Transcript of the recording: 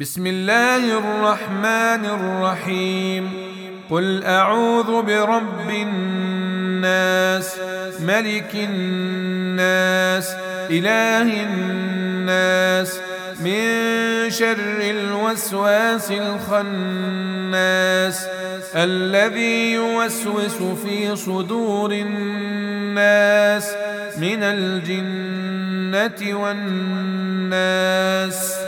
بسم الله الرحمن الرحيم. قل أعوذ برب الناس، ملك الناس، إله الناس، من شر الوسواس الخناس، الذي يوسوس في صدور الناس من الجنة والناس.